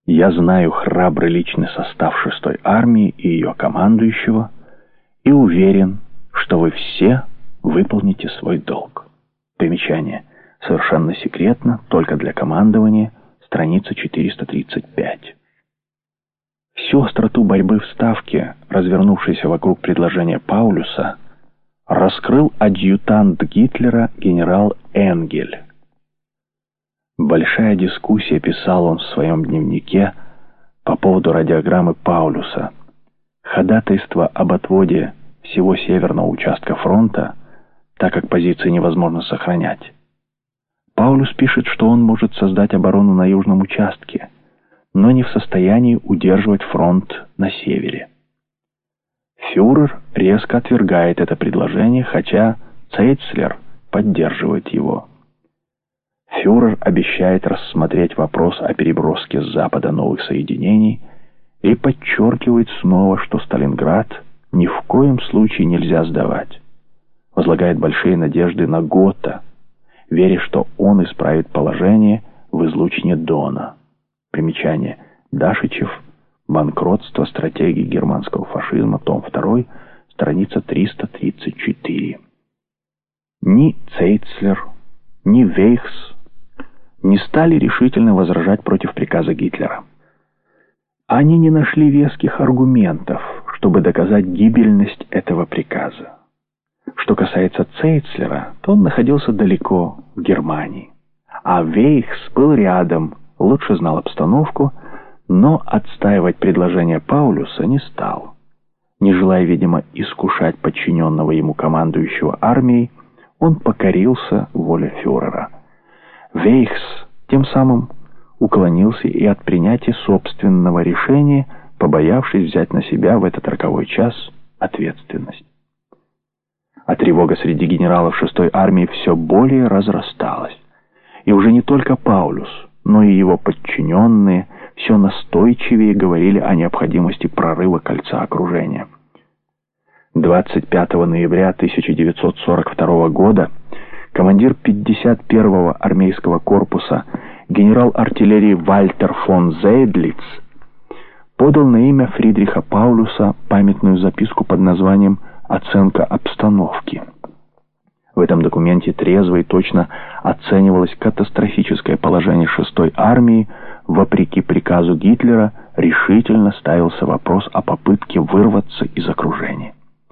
Я знаю храбрый личный состав 6-й армии и ее командующего и уверен, что вы все выполните свой долг. Примечание. Совершенно секретно, только для командования, страница 435. Всю остроту борьбы в Ставке, развернувшейся вокруг предложения Паулюса, раскрыл адъютант Гитлера генерал Энгель. Большая дискуссия, писал он в своем дневнике, по поводу радиограммы Паулюса. Ходатайство об отводе всего северного участка фронта, так как позиции невозможно сохранять. Паулюс пишет, что он может создать оборону на южном участке, но не в состоянии удерживать фронт на севере. Фюрер резко отвергает это предложение, хотя Цейцлер поддерживает его. Фюрер обещает рассмотреть вопрос о переброске с запада новых соединений и подчеркивает снова, что Сталинград ни в коем случае нельзя сдавать. Возлагает большие надежды на Гота, веря, что он исправит положение в излучине Дона. Примечание. Дашичев. Банкротство стратегии германского фашизма. Том 2. Страница 334. Ни Цейцлер, ни Вейхс не стали решительно возражать против приказа Гитлера. Они не нашли веских аргументов, чтобы доказать гибельность этого приказа. Что касается Цейцлера, то он находился далеко, в Германии. А Вейхс был рядом, лучше знал обстановку, но отстаивать предложение Паулюса не стал. Не желая, видимо, искушать подчиненного ему командующего армией, он покорился воле фюрера. Вейхс тем самым уклонился и от принятия собственного решения, побоявшись взять на себя в этот роковой час ответственность. А тревога среди генералов 6-й армии все более разрасталась. И уже не только Паулюс, но и его подчиненные все настойчивее говорили о необходимости прорыва кольца окружения. 25 ноября 1942 года командир 51-го армейского корпуса генерал артиллерии Вальтер фон Зейдлиц подал на имя Фридриха Паулюса памятную записку под названием «Оценка обстановки». В этом документе трезво и точно оценивалось катастрофическое положение 6-й армии. Вопреки приказу Гитлера решительно ставился вопрос о попытке вырваться из окружения.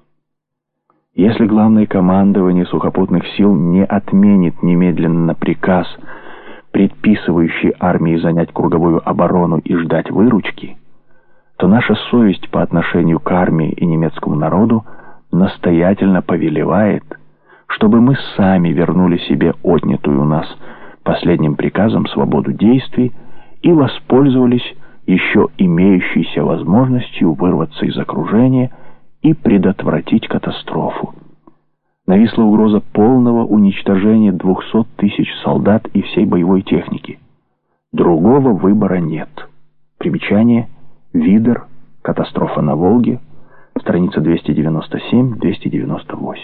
Если главное командование сухопутных сил не отменит немедленно приказ, предписывающий армии занять круговую оборону и ждать выручки, то наша совесть по отношению к армии и немецкому народу настоятельно повелевает, чтобы мы сами вернули себе отнятую у нас последним приказом свободу действий и воспользовались еще имеющейся возможностью вырваться из окружения и предотвратить катастрофу. Нависла угроза полного уничтожения 200 тысяч солдат и всей боевой техники. Другого выбора нет. Примечание. Видер. Катастрофа на Волге. Страница 297-298.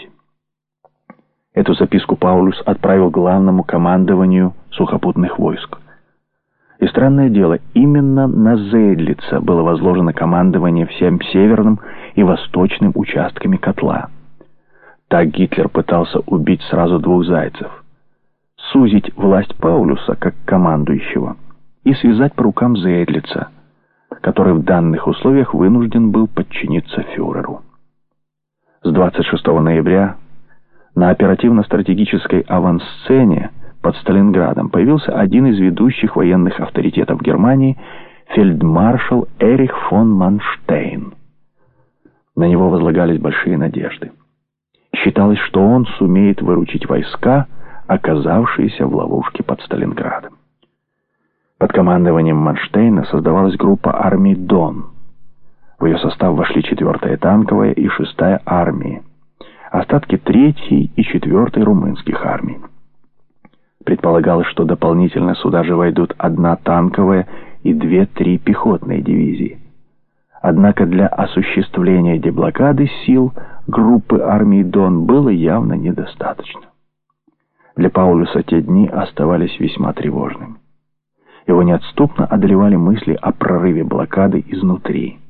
Эту записку Паулюс отправил главному командованию сухопутных войск. И странное дело, именно на Зейдлица было возложено командование всем северным и восточным участками котла. Так Гитлер пытался убить сразу двух зайцев: сузить власть Паулюса как командующего и связать по рукам Зейдлица, который в данных условиях вынужден был подчиниться фюреру. С 26 ноября на оперативно-стратегической авансцене под Сталинградом появился один из ведущих военных авторитетов Германии, фельдмаршал Эрих фон Манштейн. На него возлагались большие надежды. Считалось, что он сумеет выручить войска, оказавшиеся в ловушке под Сталинградом. Под командованием Манштейна создавалась группа армий Дон. В ее состав вошли 4-я танковая и 6-я армии, остатки 3-й и 4-й румынских армий. Предполагалось, что дополнительно сюда же войдут 1 танковая и 2-3 пехотные дивизии. Однако для осуществления деблокады сил группы армий Дон было явно недостаточно. Для Паулюса те дни оставались весьма тревожными. Его неотступно одолевали мысли о прорыве блокады изнутри.